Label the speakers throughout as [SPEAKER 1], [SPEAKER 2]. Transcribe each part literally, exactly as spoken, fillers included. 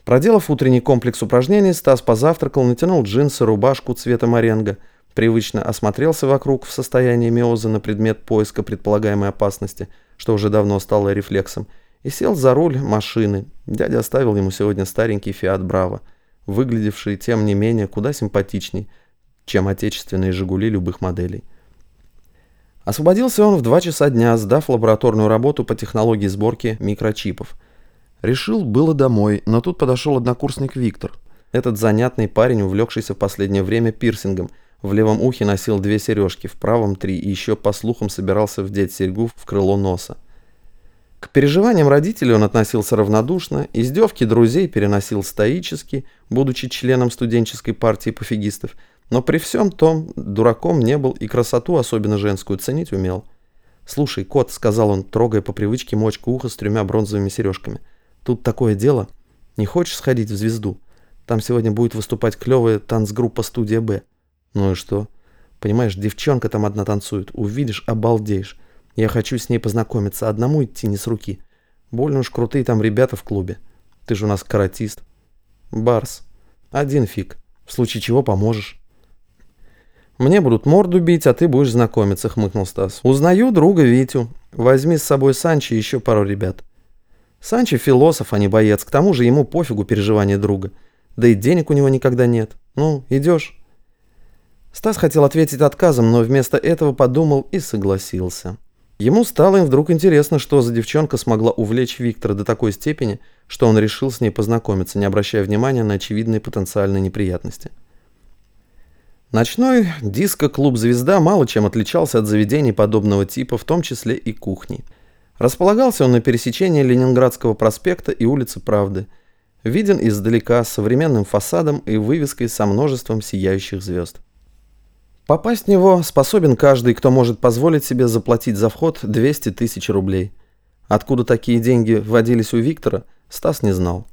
[SPEAKER 1] Проделав утренний комплекс упражнений, Стас позавтракал, натянул джинсы, рубашку цвета моренго, привычно осмотрелся вокруг в состоянии миоза на предмет поиска предполагаемой опасности, что уже давно стало рефлексом, и сел за руль машины. Дядя оставил ему сегодня старенький Фиат Браво, выглядевший, тем не менее, куда симпатичней, чем отечественные «Жигули» любых моделей. Освободился он в два часа дня, сдав лабораторную работу по технологии сборки микрочипов. Решил было домой, но тут подошел однокурсник Виктор. Этот занятный парень, увлекшийся в последнее время пирсингом, в левом ухе носил две сережки, в правом три, и еще, по слухам, собирался вдеть серьгу в крыло носа. К переживаниям родителей он относился равнодушно, издевки друзей переносил стоически, будучи членом студенческой партии пофигистов, но при всем том дураком не был и красоту, особенно женскую, ценить умел. «Слушай, кот», — сказал он, трогая по привычке мочку уха с тремя бронзовыми сережками, — «тут такое дело. Не хочешь сходить в «Звезду»? Там сегодня будет выступать клевая танцгруппа «Студия Б». Ну и что? Понимаешь, девчонка там одна танцует. Увидишь, обалдеешь. Я хочу с ней познакомиться. Одному идти не с руки. Больно уж крутые там ребята в клубе. Ты же у нас каратист». «Барс. Один фиг. В случае чего поможешь». «Мне будут морду бить, а ты будешь знакомиться», — хмыкнул Стас. «Узнаю друга Витю. Возьми с собой Санчо и еще пару ребят». Санчо философ, а не боец. К тому же ему пофигу переживания друга. Да и денег у него никогда нет. Ну, идешь?» Стас хотел ответить отказом, но вместо этого подумал и согласился. Ему стало им вдруг интересно, что за девчонка смогла увлечь Виктора до такой степени, что он решил с ней познакомиться, не обращая внимания на очевидные потенциальные неприятности. Ночной диско-клуб «Звезда» мало чем отличался от заведений подобного типа, в том числе и кухней. Располагался он на пересечении Ленинградского проспекта и улицы Правды. Виден издалека, с современным фасадом и вывеской со множеством сияющих звезд. Попасть в него способен каждый, кто может позволить себе заплатить за вход двести тысяч рублей. Откуда такие деньги водились у Виктора, Стас не знал.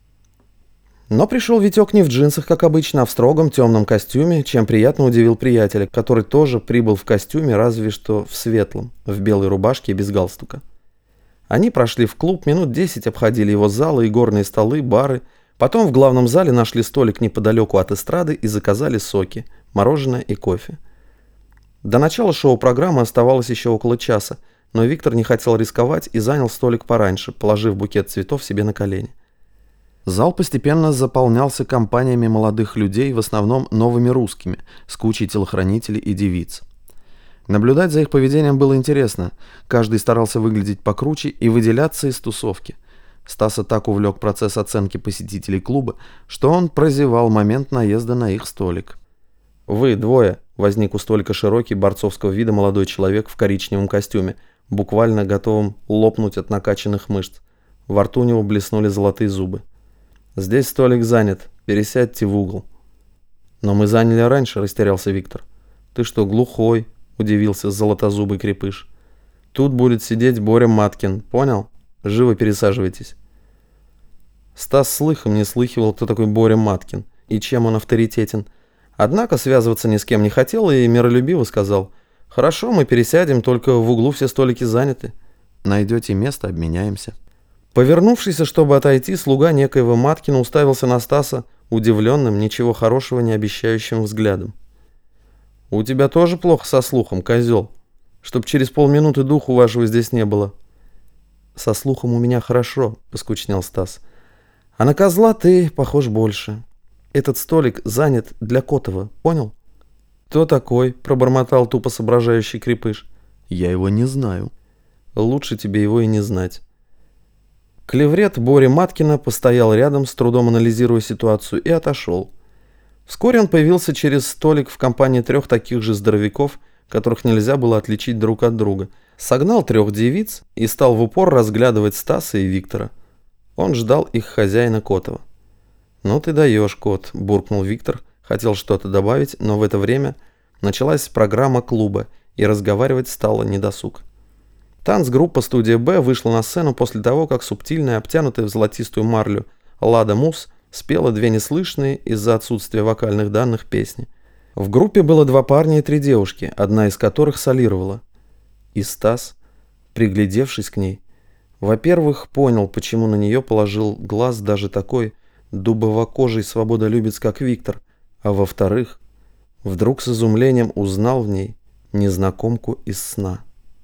[SPEAKER 1] Но пришел Витек не в джинсах, как обычно, а в строгом темном костюме, чем приятно удивил приятеля, который тоже прибыл в костюме, разве что в светлом, в белой рубашке и без галстука. Они прошли в клуб, минут десять обходили его залы и горные столы, бары, потом в главном зале нашли столик неподалеку от эстрады и заказали соки, мороженое и кофе. До начала шоу-программы оставалось еще около часа, но Виктор не хотел рисковать и занял столик пораньше, положив букет цветов себе на колени. Зал постепенно заполнялся компаниями молодых людей, в основном новыми русскими, с кучей телохранителей и девиц. Наблюдать за их поведением было интересно. Каждый старался выглядеть покруче и выделяться из тусовки. Стаса так увлек процесс оценки посетителей клуба, что он прозевал момент наезда на их столик. «Вы двое», — возник у столика широкий, борцовского вида молодой человек в коричневом костюме, буквально готовым лопнуть от накачанных мышц. Во рту у него блеснули золотые зубы. «Здесь столик занят. Пересядьте в угол». «Но мы заняли раньше», — растерялся Виктор. «Ты что, глухой?» — удивился золотозубый крепыш. «Тут будет сидеть Боря Маткин. Понял? Живо пересаживайтесь». Стас слыхом не слыхивал, кто такой Боря Маткин и чем он авторитетен. Однако связываться ни с кем не хотел и миролюбиво сказал: «Хорошо, мы пересядем, только в углу все столики заняты. Найдете место, обменяемся». Повернувшийся, чтобы отойти, слуга некоего Маткина уставился на Стаса удивленным, ничего хорошего не обещающим взглядом. «У тебя тоже плохо со слухом, козел? Чтоб через полминуты духу вашего здесь не было». «Со слухом у меня хорошо», — поскучнел Стас. «А на козла ты похож больше. Этот столик занят для Котова, понял?» «Кто такой?» — пробормотал тупо соображающий крепыш. «Я его не знаю». «Лучше тебе его и не знать». Клеврет Бори Маткина постоял рядом, с трудом анализируя ситуацию, и отошел. Вскоре он появился через столик в компании трех таких же здоровяков, которых нельзя было отличить друг от друга, согнал трех девиц и стал в упор разглядывать Стаса и Виктора. Он ждал их хозяина Котова. «Ну ты даешь, кот», — буркнул Виктор, хотел что-то добавить, но в это время началась программа клуба, и разговаривать стало недосуг. Танцгруппа «Студия Б» вышла на сцену после того, как субтильная, обтянутая в золотистую марлю Лада Мус спела две неслышные из-за отсутствия вокальных данных песни. В группе было два парня и три девушки, одна из которых солировала. И Стас, приглядевшись к ней, во-первых, понял, почему на нее положил глаз даже такой дубовокожий свободолюбец, как Виктор, а во-вторых, вдруг с изумлением узнал в ней незнакомку из сна.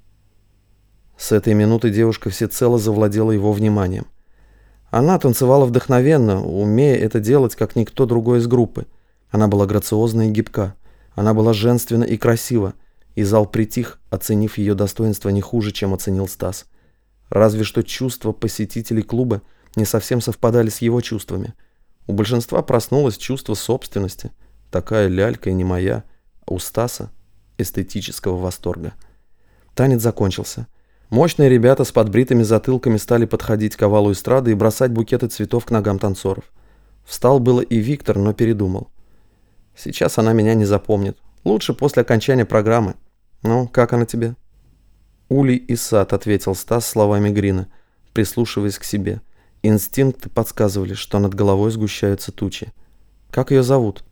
[SPEAKER 1] С этой минуты девушка всецело завладела его вниманием. Она танцевала вдохновенно, умея это делать, как никто другой из группы. Она была грациозна и гибка. Она была женственна и красива, и зал притих, оценив ее достоинство не хуже, чем оценил Стас. Разве что чувства посетителей клуба не совсем совпадали с его чувствами. У большинства проснулось чувство собственности. Такая лялька и не моя, а у Стаса эстетического восторга. Танец закончился. Мощные ребята с подбритыми затылками стали подходить к овалу эстрады и бросать букеты цветов к ногам танцоров. Встал было и Виктор, но передумал. Сейчас она меня не запомнит. Лучше после окончания программы. Ну, как она тебе? Улей и сад, ответил Стас словами Грина, прислушиваясь к себе. Инстинкты подсказывали, что над головой сгущаются тучи. Как ее зовут?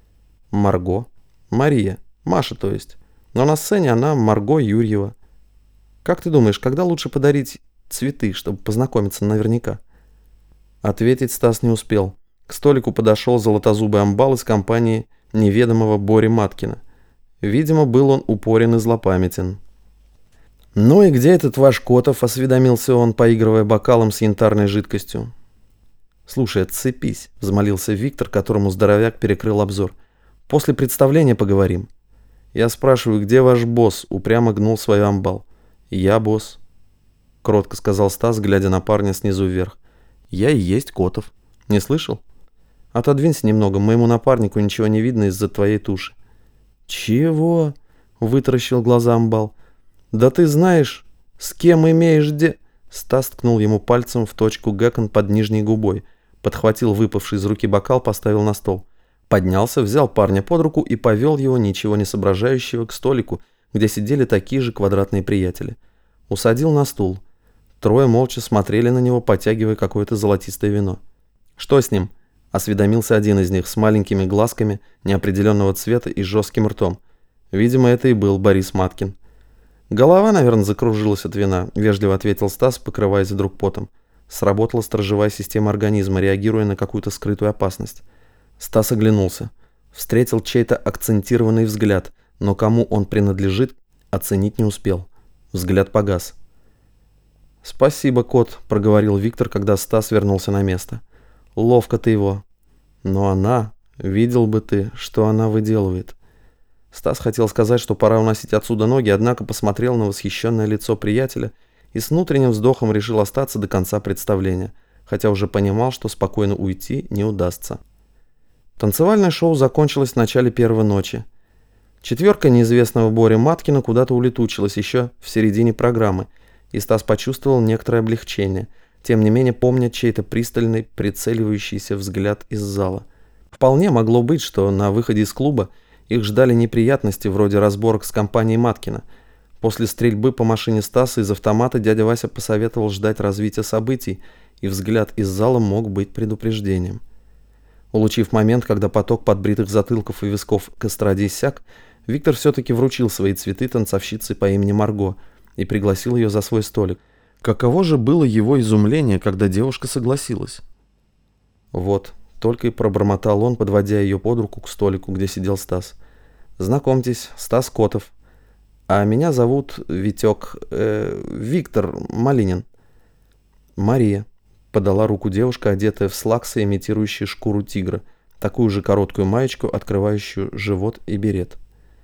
[SPEAKER 1] Марго. Мария. Маша, то есть. Но на сцене она Марго Юрьева. Как ты думаешь, когда лучше подарить цветы, чтобы познакомиться наверняка? Ответить Стас не успел. К столику подошел золотозубый амбал из компании неведомого Бори Маткина. Видимо, был он упорен и злопамятен. «Ну и где этот ваш Котов?» – осведомился он, поигрывая бокалом с янтарной жидкостью. «Слушай, отцепись», – взмолился Виктор, которому здоровяк перекрыл обзор. «После представления поговорим». «Я спрашиваю, где ваш босс?» – упрямо гнул свой амбал. «Я босс», — кротко сказал Стас, глядя на парня снизу вверх. «Я и есть Котов. Не слышал? Отодвинься немного, моему напарнику ничего не видно из-за твоей туши». «Чего?» — вытаращил глаза амбал. «Да ты знаешь, с кем имеешь де...» Стас ткнул ему пальцем в точку Гэкон под нижней губой, подхватил выпавший из руки бокал, поставил на стол. Поднялся, взял парня под руку и повел его, ничего не соображающего, к столику, где сидели такие же квадратные приятели. Усадил на стул. Трое молча смотрели на него, потягивая какое-то золотистое вино. «Что с ним?» – осведомился один из них с маленькими глазками неопределенного цвета и жестким ртом. Видимо, это и был Борис Маткин. «Голова, наверное, закружилась от вина», – вежливо ответил Стас, покрываясь вдруг потом. Сработала сторожевая система организма, реагируя на какую-то скрытую опасность. Стас оглянулся. Встретил чей-то акцентированный взгляд, но кому он принадлежит, оценить не успел. Взгляд погас. «Спасибо, кот», — проговорил Виктор, когда Стас вернулся на место. «Ловко ты его. Но она... Видел бы ты, что она выделывает». Стас хотел сказать, что пора уносить отсюда ноги, однако посмотрел на восхищенное лицо приятеля и с внутренним вздохом решил остаться до конца представления, хотя уже понимал, что спокойно уйти не удастся. Танцевальное шоу закончилось в начале первой ночи. Четверка неизвестного Бори Маткина куда-то улетучилась еще в середине программы, и Стас почувствовал некоторое облегчение, тем не менее помня чей-то пристальный, прицеливающийся взгляд из зала. Вполне могло быть, что на выходе из клуба их ждали неприятности вроде разборок с компанией Маткина. После стрельбы по машине Стаса из автомата дядя Вася посоветовал ждать развития событий, и взгляд из зала мог быть предупреждением. Улучив момент, когда поток подбритых затылков и висков к эстраде иссяк, Виктор все-таки вручил свои цветы танцовщице по имени Марго и пригласил ее за свой столик. Каково же было его изумление, когда девушка согласилась. «Вот», — только и пробормотал он, подводя ее под руку к столику, где сидел Стас. «Знакомьтесь, Стас Котов. А меня зовут Витек... Э, Виктор Малинин». «Мария», — подала руку девушка, одетая в слаксы, имитирующие шкуру тигра, такую же короткую маечку, открывающую живот и берет.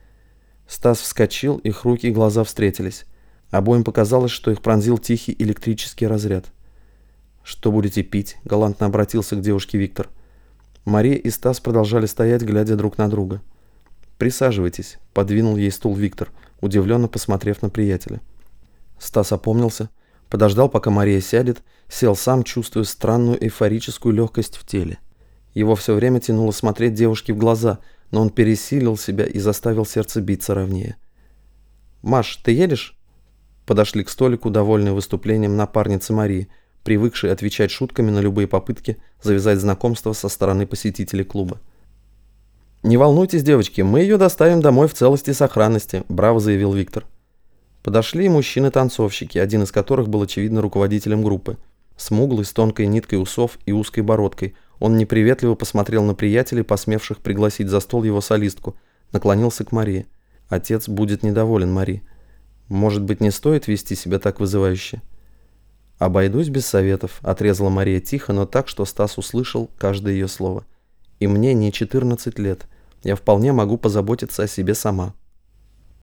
[SPEAKER 1] Стас вскочил, их руки и глаза встретились. Обоим показалось, что их пронзил тихий электрический разряд. «Что будете пить?» – галантно обратился к девушке Виктор. Мария и Стас продолжали стоять, глядя друг на друга. «Присаживайтесь», – подвинул ей стул Виктор, удивленно посмотрев на приятеля. Стас опомнился, подождал, пока Мария сядет, сел сам, чувствуя странную эйфорическую легкость в теле. Его все время тянуло смотреть девушке в глаза, но он пересилил себя и заставил сердце биться ровнее. «Маш, ты едешь?» Подошли к столику, довольные выступлением напарницы Марии, привыкшей отвечать шутками на любые попытки завязать знакомство со стороны посетителей клуба. «Не волнуйтесь, девочки, мы ее доставим домой в целости и сохранности», – браво заявил Виктор. Подошли и мужчины-танцовщики, один из которых был, очевидно, руководителем группы. Смуглый, с тонкой ниткой усов и узкой бородкой. Он неприветливо посмотрел на приятелей, посмевших пригласить за стол его солистку. Наклонился к Марии. Отец будет недоволен, Мари. Может быть, не стоит вести себя так вызывающе? «Обойдусь без советов», — отрезала Мария тихо, но так, что Стас услышал каждое ее слово. «И мне не четырнадцать лет. Я вполне могу позаботиться о себе сама».